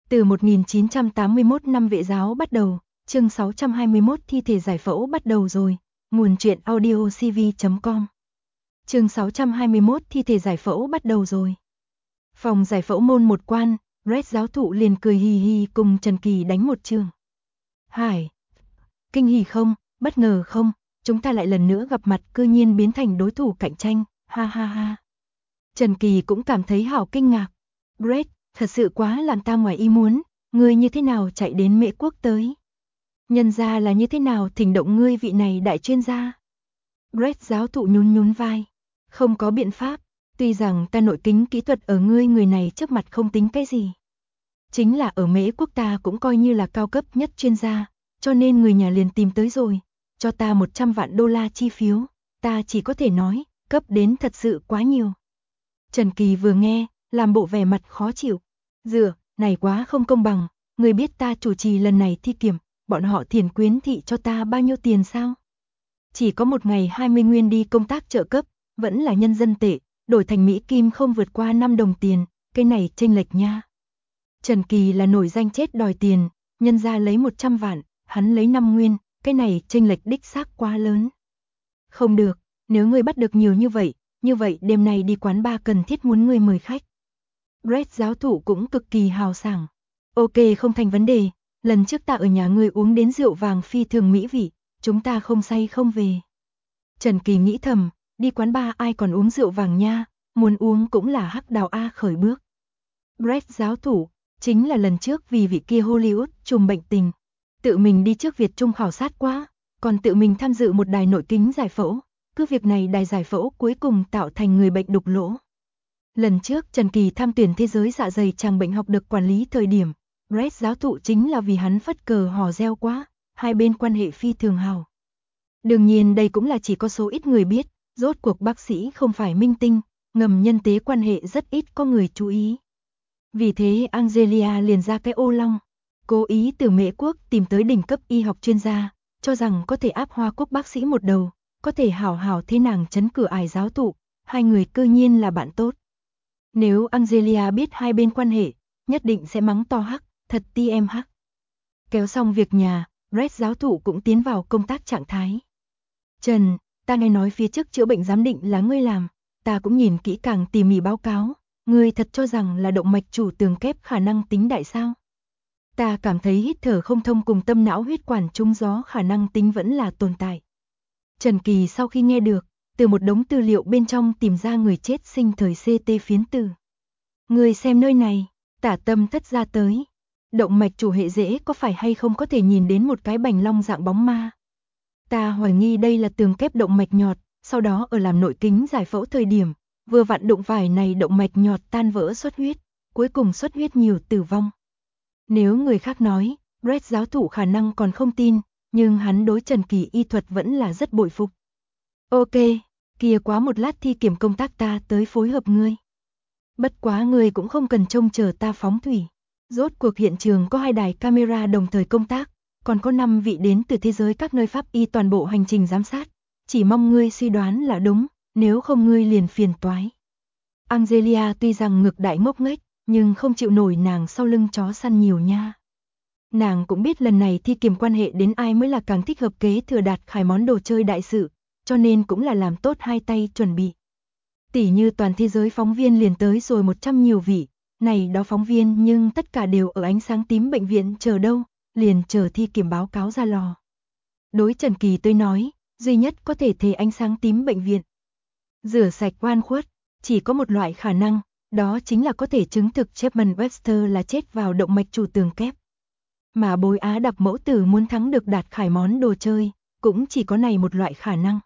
Từ 1981 năm vệ giáo bắt đầu, chương 621 thi thể giải phẫu bắt đầu rồi, nguồn truyện audio cv.com. Chương 621 thi thể giải phẫu bắt đầu rồi. Phòng giải phẫu môn một quan, Red giáo thụ liền cười hì hì cùng Trần Kỳ đánh một trường. Hải, kinh hỉ không, bất ngờ không, chúng ta lại lần nữa gặp mặt cư nhiên biến thành đối thủ cạnh tranh, ha ha ha. Trần Kỳ cũng cảm thấy hảo kinh ngạc. Red, thật sự quá làm ta ngoài ý muốn, ngươi như thế nào chạy đến Mễ Quốc tới? Nhân ra là như thế nào thỉnh động ngươi vị này đại chuyên gia? Red giáo thụ nhún nhún vai. Không có biện pháp, tuy rằng ta nội kính kỹ thuật ở ngươi người này trước mặt không tính cái gì. Chính là ở Mễ Quốc ta cũng coi như là cao cấp nhất chuyên gia, cho nên người nhà liền tìm tới rồi, cho ta 100 vạn đô la chi phiếu, ta chỉ có thể nói, cấp đến thật sự quá nhiều. Trần Kỳ vừa nghe, làm bộ vẻ mặt khó chịu. Này quá không công bằng, người biết ta chủ trì lần này thi kiểm, bọn họ Thiền Quyến thị cho ta bao nhiêu tiền sao? Chỉ có một ngày 20 nguyên đi công tác trợ cấp, vẫn là nhân dân tệ, đổi thành Mỹ Kim không vượt qua 5 đồng tiền, cái này chênh lệch nha. Trần Kỳ là nổi danh chết đòi tiền, nhân ra lấy 100 vạn, hắn lấy 5 nguyên, cái này chênh lệch đích xác quá lớn. Không được, nếu ngươi bắt được nhiều như vậy đêm nay đi quán bar cần thiết muốn ngươi mời khách. Red giáo thụ cũng cực kỳ hào sảng. Ok, không thành vấn đề, lần trước ta ở nhà ngươi uống đến rượu vàng phi thường mỹ vị, chúng ta không say không về. Trần Kỳ nghĩ thầm, đi quán bar ai còn uống rượu vàng nha, muốn uống cũng là hắc đào A khởi bước. Red giáo thủ, chính là lần trước vì vị kia Hollywood trùm bệnh tình, tự mình đi trước Việt Trung khảo sát quá, còn tự mình tham dự một đài nội kính giải phẫu, cứ việc này đài giải phẫu cuối cùng tạo thành người bệnh đục lỗ. Lần trước Trần Kỳ tham tuyển thế giới dạ dày chàng bệnh học được quản lý thời điểm, Red giáo thụ chính là vì hắn phất cờ hò reo quá, hai bên quan hệ phi thường hào. Đương nhiên đây cũng là chỉ có số ít người biết, rốt cuộc bác sĩ không phải minh tinh, ngầm nhân tế quan hệ rất ít có người chú ý. Vì thế Angelia liền ra cái ô long, cố ý từ Mễ Quốc tìm tới đỉnh cấp y học chuyên gia, cho rằng có thể áp Hoa Quốc bác sĩ một đầu, có thể hảo hảo thế nàng chấn cửa ải giáo thụ, hai người cơ nhiên là bạn tốt. Nếu Angelia biết hai bên quan hệ, nhất định sẽ mắng to hắc, thật ti em hắc. Kéo xong việc nhà, Red giáo thụ cũng tiến vào công tác trạng thái. Trần, ta nghe nói phía trước chữa bệnh giám định là ngươi làm, ta cũng nhìn kỹ càng tỉ mỉ báo cáo, ngươi thật cho rằng là động mạch chủ tường kép khả năng tính đại sao? Ta cảm thấy hít thở không thông cùng tâm não huyết quản trúng gió khả năng tính vẫn là tồn tại. Trần Kỳ sau khi nghe được, từ một đống tư liệu bên trong tìm ra người chết sinh thời CT phiến tử. Ngươi xem nơi này, tả tâm thất ra tới. Động mạch chủ hệ rễ có phải hay không có thể nhìn đến một cái bành long dạng bóng ma? Ta hoài nghi đây là tường kép động mạch nhọt, sau đó ở làm nội kính giải phẫu thời điểm, vừa vặn đụng phải này động mạch nhọt tan vỡ xuất huyết, cuối cùng xuất huyết nhiều tử vong. Nếu người khác nói, Red giáo thủ khả năng còn không tin, nhưng hắn đối Trần Kỳ y thuật vẫn là rất bội phục. Ok, kia quá một lát thi kiểm công tác ta tới phối hợp ngươi. Bất quá ngươi cũng không cần trông chờ ta phóng thủy. Rốt cuộc hiện trường có 2 đài camera đồng thời công tác, còn có 5 vị đến từ thế giới các nơi pháp y toàn bộ hành trình giám sát. Chỉ mong ngươi suy đoán là đúng, nếu không ngươi liền phiền toái. Angelia tuy rằng ngực đại ngốc nghếch, nhưng không chịu nổi nàng sau lưng chó săn nhiều nha. Nàng cũng biết lần này thi kiểm quan hệ đến ai mới là càng thích hợp kế thừa đạt khải món đồ chơi đại sự, cho nên cũng là làm tốt hai tay chuẩn bị. Tỉ như toàn thế giới phóng viên liền tới rồi 100 nhiều vị, này đó phóng viên nhưng tất cả đều ở ánh sáng tím bệnh viện chờ đâu, liền chờ thi kiểm báo cáo ra lò. Đối Trần Kỳ tôi nói, duy nhất có thể thề ánh sáng tím bệnh viện. Rửa sạch oan khuất, chỉ có một loại khả năng, đó chính là có thể chứng thực Chapman Webster là chết vào động mạch chủ tường kép. Mà Bối Á đặc mẫu tử muốn thắng được đạt khải món đồ chơi, cũng chỉ có này một loại khả năng.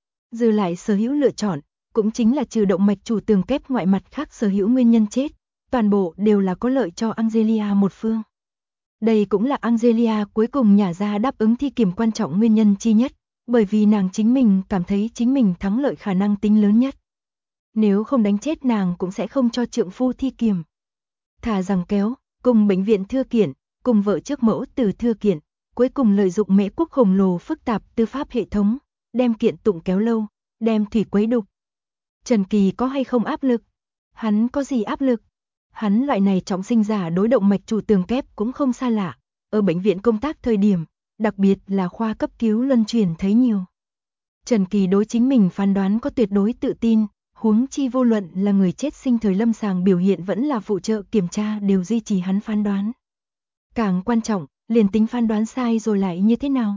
Dư lại sở hữu lựa chọn, cũng chính là trừ động mạch chủ tường kép ngoại mặt khác sở hữu nguyên nhân chết, toàn bộ đều là có lợi cho Angelia một phương. Đây cũng là Angelia cuối cùng nhả ra đáp ứng thi kiểm quan trọng nguyên nhân chi nhất, bởi vì nàng chính mình cảm thấy chính mình thắng lợi khả năng tính lớn nhất. Nếu không đánh chết nàng cũng sẽ không cho trượng phu thi kiểm. Thà rằng kéo, cùng bệnh viện thư kiện, cùng vợ trước mẫu từ thư kiện, cuối cùng lợi dụng Mễ Quốc khổng lồ phức tạp tư pháp hệ thống, đem kiện tụng kéo lâu, đem thủy quấy đục. Trần Kỳ có hay không áp lực? Hắn có gì áp lực? Hắn loại này trọng sinh giả đối động mạch chủ tường kép cũng không xa lạ, ở bệnh viện công tác thời điểm, đặc biệt là khoa cấp cứu luân chuyển thấy nhiều. Trần Kỳ đối chính mình phán đoán có tuyệt đối tự tin, huống chi vô luận là người chết sinh thời lâm sàng biểu hiện vẫn là phụ trợ kiểm tra đều duy trì hắn phán đoán. Càng quan trọng, liền tính phán đoán sai rồi lại như thế nào?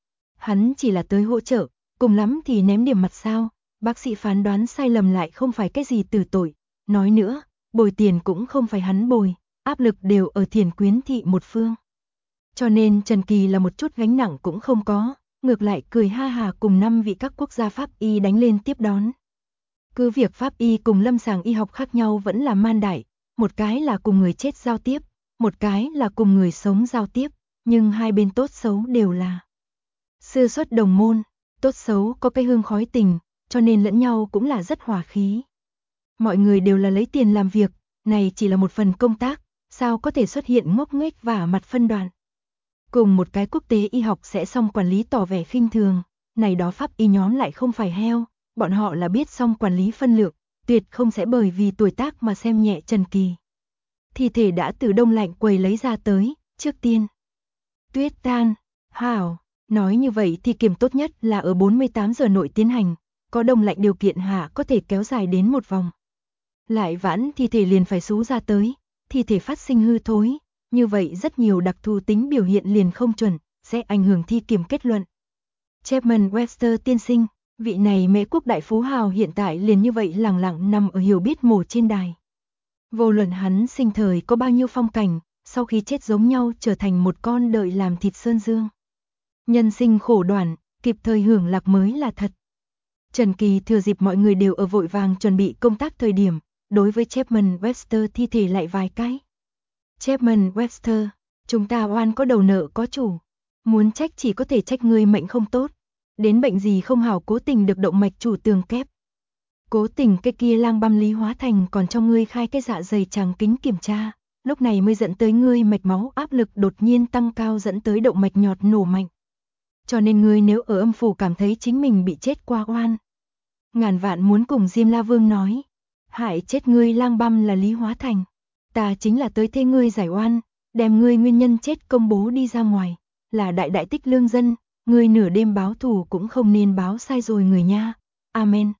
Hắn chỉ là tới hỗ trợ, cùng lắm thì ném điểm mặt sao, bác sĩ phán đoán sai lầm lại không phải cái gì tử tội. Nói nữa, bồi tiền cũng không phải hắn bồi, áp lực đều ở Thiền Quyến thị một phương. Cho nên Trần Kỳ là một chút gánh nặng cũng không có, ngược lại cười ha hà cùng 5 vị các quốc gia pháp y đánh lên tiếp đón. Cứ việc pháp y cùng lâm sàng y học khác nhau vẫn là man đại, một cái là cùng người chết giao tiếp, một cái là cùng người sống giao tiếp, nhưng hai bên tốt xấu đều là sư xuất đồng môn, tốt xấu có cái hương khói tình, cho nên lẫn nhau cũng là rất hòa khí. Mọi người đều là lấy tiền làm việc, này chỉ là một phần công tác, sao có thể xuất hiện ngốc nghếch và mặt phân đoạn. Cùng một cái quốc tế y học sẽ xong quản lý tỏ vẻ khinh thường, này đó pháp y nhóm lại không phải heo, bọn họ là biết xong quản lý phân lượng, tuyệt không sẽ bởi vì tuổi tác mà xem nhẹ Trần Kỳ. Thi thể đã từ đông lạnh quầy lấy ra tới, trước tiên. Tuyết tan, hảo, nói như vậy thì kiểm tốt nhất là ở 48 giờ nội tiến hành, có đông lạnh điều kiện hạ có thể kéo dài đến một vòng. Lại vãn thi thể liền phải xú ra tới, thi thể phát sinh hư thối, như vậy rất nhiều đặc thù tính biểu hiện liền không chuẩn, sẽ ảnh hưởng thi kiểm kết luận. Chapman Webster tiên sinh, vị này Mễ quốc đại phú hào hiện tại liền như vậy lẳng lặng nằm ở hiểu biết mổ trên đài. Vô luận hắn sinh thời có bao nhiêu phong cảnh, sau khi chết giống nhau trở thành một con đợi làm thịt sơn dương. Nhân sinh khổ đoạn, kịp thời hưởng lạc mới là thật. Trần Kỳ thừa dịp mọi người đều ở vội vàng chuẩn bị công tác thời điểm, đối với Chapman Webster thi thể lại vài cái. Chapman Webster, chúng ta oan có đầu nợ có chủ, muốn trách chỉ có thể trách ngươi mệnh không tốt, đến bệnh gì không hảo cố tình được động mạch chủ tường kép. Cố tình cái kia lang băm Lý Hóa Thành còn cho ngươi khai cái dạ dày tràng kính kiểm tra, lúc này mới dẫn tới ngươi mạch máu áp lực đột nhiên tăng cao dẫn tới động mạch nhọt nổ mạnh. Cho nên ngươi nếu ở âm phủ cảm thấy chính mình bị chết qua oan, ngàn vạn muốn cùng Diêm La Vương nói, hại chết ngươi lang băm là Lý Hóa Thành, ta chính là tới thế ngươi giải oan, đem ngươi nguyên nhân chết công bố đi ra ngoài, là đại đại tích lương dân, ngươi nửa đêm báo thù cũng không nên báo sai rồi người nha. Amen.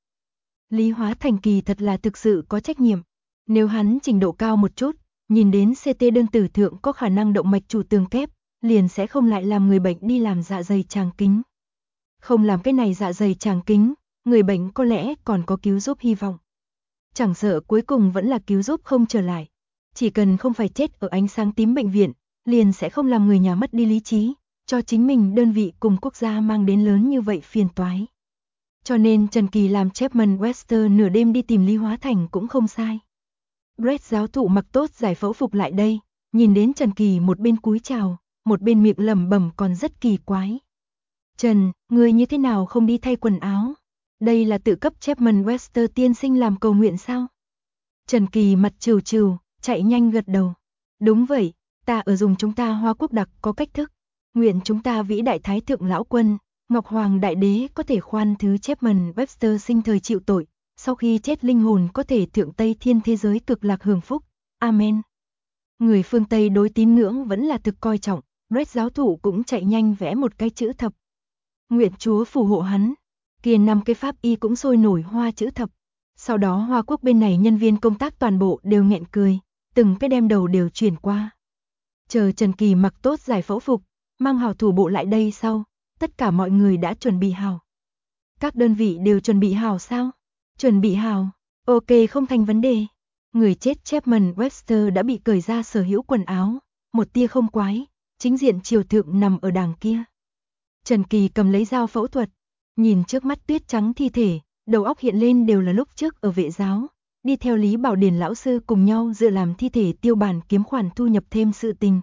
Lý Hóa Thành kỳ thật là thực sự có trách nhiệm, nếu hắn trình độ cao một chút, nhìn đến CT đơn tử thượng có khả năng động mạch chủ tường kép, liền sẽ không lại làm người bệnh đi làm dạ dày tràng kính. Không làm cái này dạ dày tràng kính, người bệnh có lẽ còn có cứu giúp hy vọng. Chẳng sợ cuối cùng vẫn là cứu giúp không trở lại. Chỉ cần không phải chết ở ánh sáng tím bệnh viện, liền sẽ không làm người nhà mất đi lý trí, cho chính mình đơn vị cùng quốc gia mang đến lớn như vậy phiền toái. Cho nên Trần Kỳ làm Chapman Webster nửa đêm đi tìm Lý Hóa Thành cũng không sai. Brett giáo thụ mặc tốt giải phẫu phục lại đây, nhìn đến Trần Kỳ một bên cúi chào, một bên miệng lẩm bẩm còn rất kỳ quái. Trần, ngươi như thế nào không đi thay quần áo? Đây là tự cấp Chapman Webster tiên sinh làm cầu nguyện sao? Trần Kỳ mặt trừ trừ, chạy nhanh gật đầu. Đúng vậy, ta ở dùng chúng ta Hoa Quốc đặc có cách thức. Nguyện chúng ta vĩ đại thái thượng lão quân, Ngọc Hoàng Đại Đế có thể khoan thứ Chapman Webster sinh thời chịu tội, sau khi chết linh hồn có thể thượng Tây Thiên thế giới cực lạc hưởng phúc. Amen. Người phương Tây đối tín ngưỡng vẫn là thực coi trọng, Brett giáo thủ cũng chạy nhanh vẽ một cái chữ thập. Nguyện Chúa phù hộ hắn. Kia 5 cái pháp y cũng sôi nổi hoa chữ thập. Sau đó Hoa Quốc bên này nhân viên công tác toàn bộ đều nghẹn cười, từng cái đem đầu đều chuyển qua. Chờ Trần Kỳ mặc tốt giải phẫu phục, mang hảo thủ bộ lại đây sau, tất cả mọi người đã chuẩn bị hảo. Các đơn vị đều chuẩn bị hảo sao? Chuẩn bị hảo, ok không thành vấn đề. Người chết Chapman Webster đã bị cởi ra sở hữu quần áo, một tia không quái, chính diện triều thượng nằm ở đàng kia. Trần Kỳ cầm lấy dao phẫu thuật, nhìn trước mắt tuyết trắng thi thể, đầu óc hiện lên đều là lúc trước ở vệ giáo, đi theo Lý Bảo Điền lão sư cùng nhau dự làm thi thể tiêu bản kiếm khoản thu nhập thêm sự tình.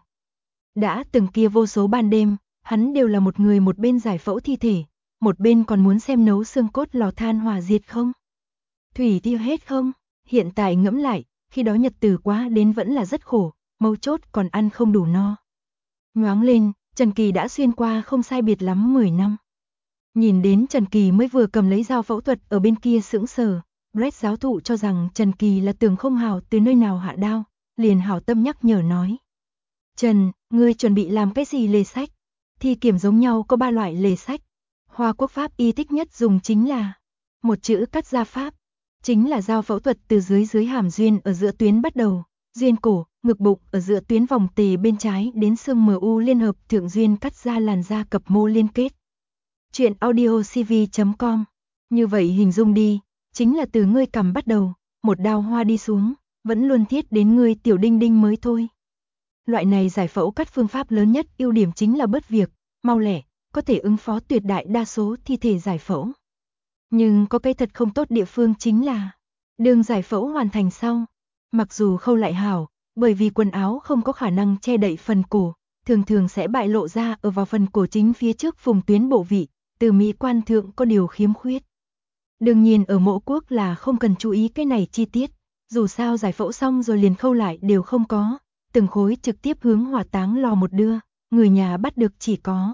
Đã từng kia vô số ban đêm, hắn đều là một người một bên giải phẫu thi thể, một bên còn muốn xem nấu xương cốt lò than hỏa diệt không? Thủy tiêu hết không? Hiện tại ngẫm lại, khi đó nhật tử quá đến vẫn là rất khổ, mấu chốt còn ăn không đủ no. Nhoáng lên, Trần Kỳ đã xuyên qua không sai biệt lắm 10 năm. Nhìn đến Trần Kỳ mới vừa cầm lấy dao phẫu thuật ở bên kia sững sờ, Brett giáo thụ cho rằng Trần Kỳ là tưởng không hào từ nơi nào hạ đao, liền hảo tâm nhắc nhở nói. Trần, ngươi chuẩn bị làm cái gì lề sách? Thi kiểm giống nhau có 3 loại lề sách. Hoa quốc pháp y thích nhất dùng chính là một chữ cắt ra pháp, chính là dao phẫu thuật từ dưới hàm duyên ở giữa tuyến bắt đầu, duyên cổ, ngực bụng ở giữa tuyến vòng tề bên trái đến xương MU liên hợp thượng duyên cắt ra làn da cập mô liên kết. Chuyện audiocv.com. Như vậy hình dung đi, chính là từ ngươi cằm bắt đầu, một đao hoa đi xuống, vẫn luôn thiết đến ngươi tiểu đinh đinh mới thôi. Loại này giải phẫu cắt phương pháp lớn nhất ưu điểm chính là bớt việc, mau lẻ, có thể ứng phó tuyệt đại đa số thi thể giải phẫu. Nhưng có cái thật không tốt địa phương chính là, đường giải phẫu hoàn thành sau, mặc dù khâu lại hảo, bởi vì quần áo không có khả năng che đậy phần cổ, thường thường sẽ bại lộ ra ở vào phần cổ chính phía trước vùng tuyến bộ vị, từ mỹ quan thượng có điều khiếm khuyết. Đương nhiên ở mộ quốc là không cần chú ý cái này chi tiết, dù sao giải phẫu xong rồi liền khâu lại đều không có, từng khối trực tiếp hướng hỏa táng lò một đưa, người nhà bắt được chỉ có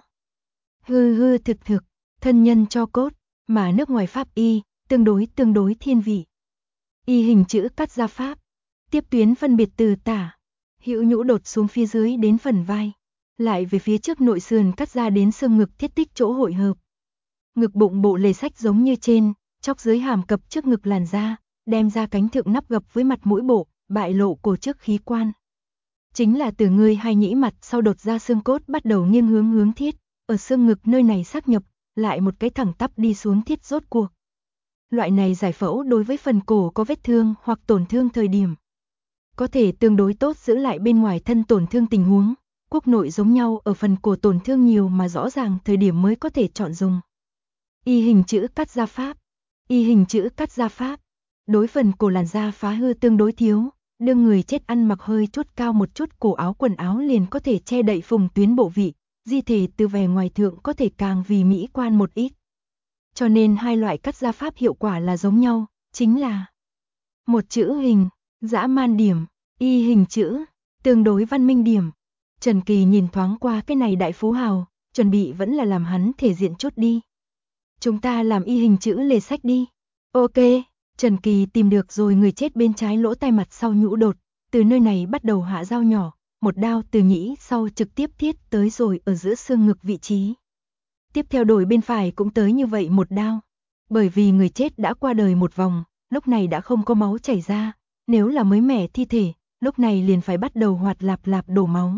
thực, thân nhân cho cốt, mà nước ngoài pháp y, tương đối thiên vị. Y hình chữ cắt ra pháp, tiếp tuyến phân biệt từ tả, hữu nhũ đột xuống phía dưới đến phần vai, lại về phía trước nội sườn cắt ra đến xương ngực thiết tích chỗ hội hợp. Ngực bụng bộ lề sách giống như trên, chóc dưới hàm cập trước ngực làn da, đem ra cánh thượng nắp gập với mặt mũi bộ, bại lộ cổ trước khí quan. Chính là từ ngươi hay nhĩ mặt sau đột ra xương cốt bắt đầu nghiêng hướng thiết, ở xương ngực nơi này xác nhập, lại một cái thẳng tắp đi xuống thiết rốt cuộc. Loại này giải phẫu đối với phần cổ có vết thương hoặc tổn thương thời điểm, có thể tương đối tốt giữ lại bên ngoài thân tổn thương tình huống, quốc nội giống nhau ở phần cổ tổn thương nhiều mà rõ ràng thời điểm mới có thể chọn dùng. Y hình chữ cắt ra pháp. Y hình chữ cắt ra pháp. Đối phần cổ làn da phá hư tương đối thiếu, đương người chết ăn mặc hơi chút cao một chút cổ áo quần áo liền có thể che đậy vùng tuyến bộ vị, di thể từ vẻ ngoài thượng có thể càng vì mỹ quan một ít. Cho nên hai loại cắt ra pháp hiệu quả là giống nhau, chính là một chữ hình, dã man điểm, y hình chữ, tương đối văn minh điểm. Trần Kỳ nhìn thoáng qua cái này đại phú hào, chuẩn bị vẫn là làm hắn thể diện chút đi. Chúng ta làm y hình chữ lề sách đi. Ok, Trần Kỳ tìm được rồi người chết bên trái lỗ tai mặt sau nhũ đột, từ nơi này bắt đầu hạ dao nhỏ, một đao từ nhĩ sau trực tiếp thiết tới rồi ở giữa xương ngực vị trí. Tiếp theo đổi bên phải cũng tới như vậy một đao. Bởi vì người chết đã qua đời một vòng, lúc này đã không có máu chảy ra, nếu là mới mẻ thi thể, lúc này liền phải bắt đầu hoạt lạp đổ máu.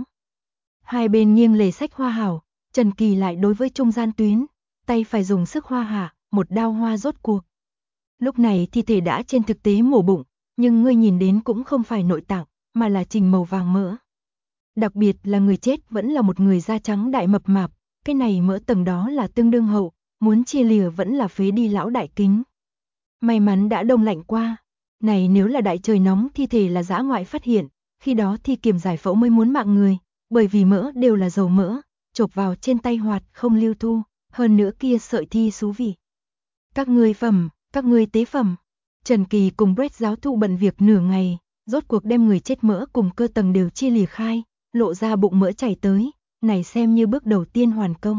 Hai bên nghiêng lề sách hoa hảo, Trần Kỳ lại đối với trung gian tuyến, tay phải dùng sức hoa hạ, một đao hoa rốt cuộc. Lúc này thi thể đã trên thực tế mổ bụng, nhưng ngươi nhìn đến cũng không phải nội tạng, mà là trình màu vàng mỡ. Đặc biệt là người chết vẫn là một người da trắng đại mập mạp, cái này mỡ tầng đó là tương đương hậu, muốn chia lìa vẫn là phế đi lão đại kính. May mắn đã đông lạnh qua, này nếu là đại trời nóng thi thể là dã ngoại phát hiện, khi đó thi kiểm giải phẫu mới muốn mạng người, bởi vì mỡ đều là dầu mỡ, chộp vào trên tay hoạt không lưu thu, hơn nữa kia sợi thi xú vị. Các ngươi tế phẩm. Trần Kỳ cùng Brett giáo thụ bận việc nửa ngày, rốt cuộc đem người chết mỡ cùng cơ tầng đều chia lìa khai, lộ ra bụng mỡ chảy tới, này xem như bước đầu tiên hoàn công.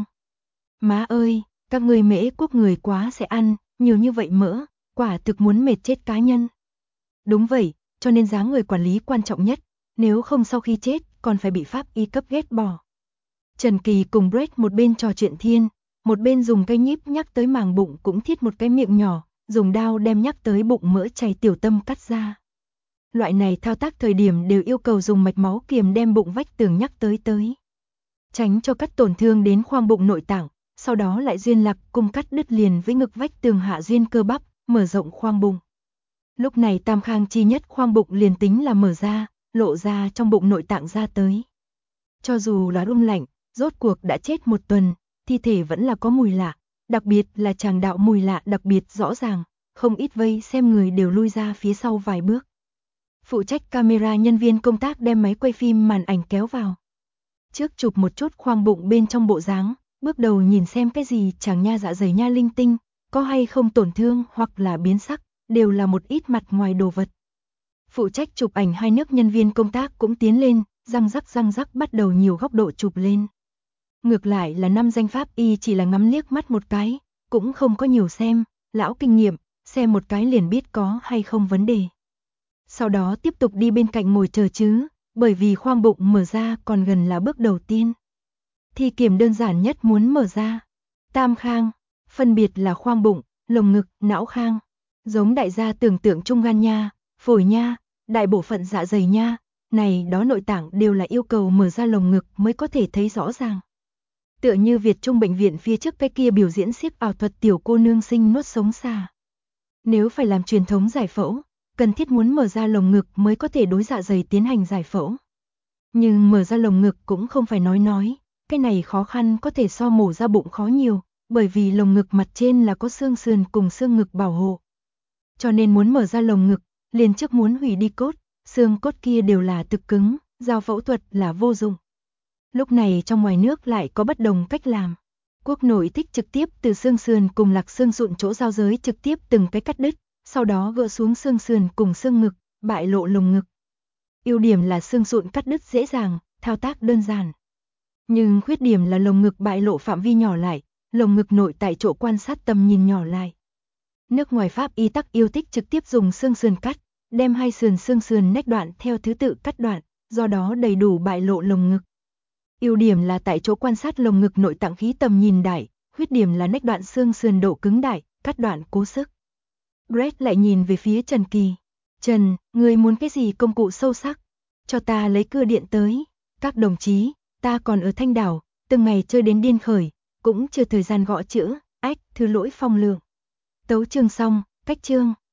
Má ơi, các ngươi Mễ Quốc người quá sẽ ăn, nhiều như vậy mỡ, quả thực muốn mệt chết cá nhân. Đúng vậy, cho nên dáng người quản lý quan trọng nhất, nếu không sau khi chết còn phải bị pháp y cấp ghét bỏ. Trần Kỳ cùng Brett một bên trò chuyện thiên, một bên dùng cây nhíp nhắc tới màng bụng cũng thiết một cái miệng nhỏ, dùng đao đem nhắc tới bụng mỡ chảy tiểu tâm cắt ra. Loại này thao tác thời điểm đều yêu cầu dùng mạch máu kiềm đem bụng vách tường nhắc tới. Tránh cho cắt tổn thương đến khoang bụng nội tạng, sau đó lại duyên lạc cùng cắt đứt liền với ngực vách tường hạ duyên cơ bắp, mở rộng khoang bụng. Lúc này tam khang chi nhất khoang bụng liền tính là mở ra, lộ ra trong bụng nội tạng ra tới. Cho dù là đông lạnh, rốt cuộc đã chết một tuần, thi thể vẫn là có mùi lạ, đặc biệt là tràng đạo mùi lạ đặc biệt rõ ràng, không ít vây xem người đều lui ra phía sau vài bước. Phụ trách camera nhân viên công tác đem máy quay phim màn ảnh kéo vào. Trước chụp một chút khoang bụng bên trong bộ dáng, bước đầu nhìn xem cái gì chàng nha dạ dày nha linh tinh, có hay không tổn thương hoặc là biến sắc, đều là một ít mặt ngoài đồ vật. Phụ trách chụp ảnh hai nước nhân viên công tác cũng tiến lên, răng rắc bắt đầu nhiều góc độ chụp lên. Ngược lại là năm danh pháp y chỉ là ngắm liếc mắt một cái, cũng không có nhiều xem, lão kinh nghiệm, xem một cái liền biết có hay không vấn đề. Sau đó tiếp tục đi bên cạnh ngồi chờ chứ, bởi vì khoang bụng mở ra còn gần là bước đầu tiên. Thi kiểm đơn giản nhất muốn mở ra. Tam khang, phân biệt là khoang bụng, lồng ngực, não khang. Giống đại gia tưởng tượng trung gan nha, phổi nha, đại bộ phận dạ dày nha, này đó nội tạng đều là yêu cầu mở ra lồng ngực mới có thể thấy rõ ràng. Tựa như Việt Trung bệnh viện phía trước cái kia biểu diễn xiếc ảo thuật tiểu cô nương sinh nuốt sống xà. Nếu phải làm truyền thống giải phẫu, cần thiết muốn mở ra lồng ngực mới có thể đối dạ dày tiến hành giải phẫu. Nhưng mở ra lồng ngực cũng không phải nói, cái này khó khăn có thể so mổ ra bụng khó nhiều, bởi vì lồng ngực mặt trên là có xương sườn cùng xương ngực bảo hộ. Cho nên muốn mở ra lồng ngực, liền trước muốn hủy đi cốt, xương cốt kia đều là thực cứng, giao phẫu thuật là vô dụng. Lúc này trong ngoài nước lại có bất đồng cách làm. Quốc nội thích trực tiếp từ xương sườn cùng lạc xương sụn chỗ giao giới trực tiếp từng cái cắt đứt, sau đó gỡ xuống xương sườn cùng xương ngực, bại lộ lồng ngực. Ưu điểm là xương sụn cắt đứt dễ dàng, thao tác đơn giản. Nhưng khuyết điểm là lồng ngực bại lộ phạm vi nhỏ lại, lồng ngực nội tại chỗ quan sát tầm nhìn nhỏ lại. Nước ngoài Pháp y tắc yêu thích trực tiếp dùng xương sườn cắt, đem hai sườn xương sườn nách đoạn theo thứ tự cắt đoạn, do đó đầy đủ bại lộ lồng ngực. Ưu điểm là tại chỗ quan sát lồng ngực nội tạng khí tầm nhìn đại, khuyết điểm là nách đoạn xương sườn độ cứng đại, cắt đoạn cố sức. Brett lại nhìn về phía Trần Kỳ. Trần, ngươi muốn cái gì công cụ sâu sắc? Cho ta lấy cưa điện tới. Các đồng chí, ta còn ở Thanh Đảo, từng ngày chơi đến điên khởi, cũng chưa thời gian gõ chữ, ách, thứ lỗi phong lượng. Tấu chương xong, cách chương.